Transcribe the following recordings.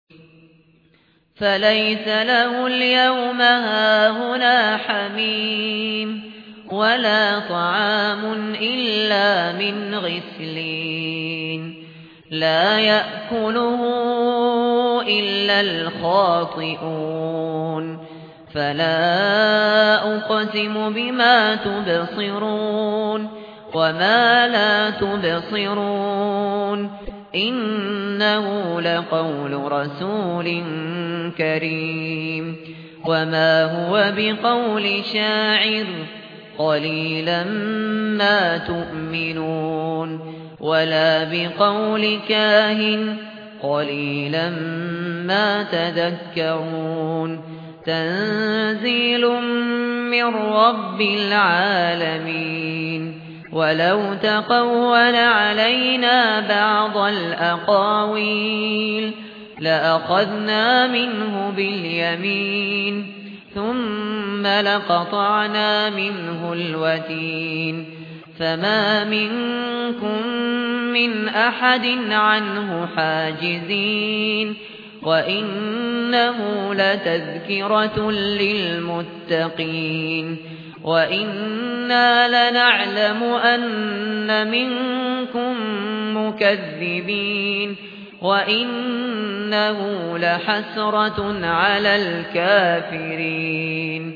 فليس له اليوم هاهنا حميم ولا طعام إلا من غسلين لا يأكله إلا الخاطئون فلا أقسم بما تبصرون وما لا تبصرون إنه لقول رسول كريم وما هو بقول شاعر قليلا ما تؤمنون ولا بقول كاهن قليلا ما تذكرون تنزيل من رب العالمين ولو تقول علينا بعض الأقاويل لأخذنا منه باليمين ثم لقطعنا منه الوتين فما منكم من أحد عنه حاجزين وإنه لتذكرة للمتقين وإنا لنعلم أن منكم مكذبين وإنه لحسرة على الكافرين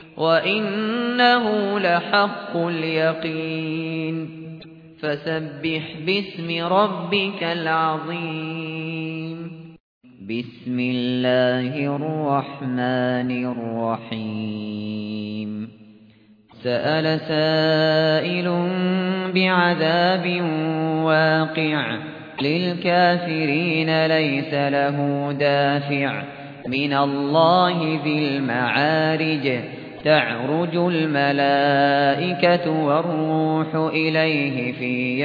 وإنه لحق اليقين فسبح باسم ربك العظيم بسم الله الرحمن الرحيم سأل سائل بعذاب واقع للكافرين ليس له دافع من الله ذي المعارج تعرج الملائكة والروح إليه في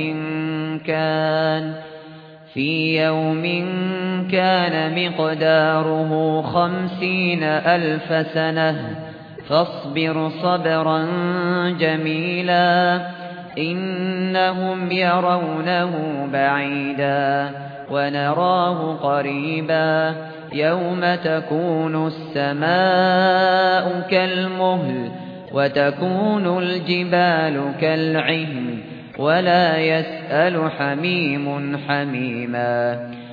يوم كان مقداره 50,000 سنة فاصبر صبرا جميلا إنهم يرونه بعيدا ونراه قريبا يوم تكون السماء كالمهل وتكون الجبال كالعهن ولا يسأل حميم حميما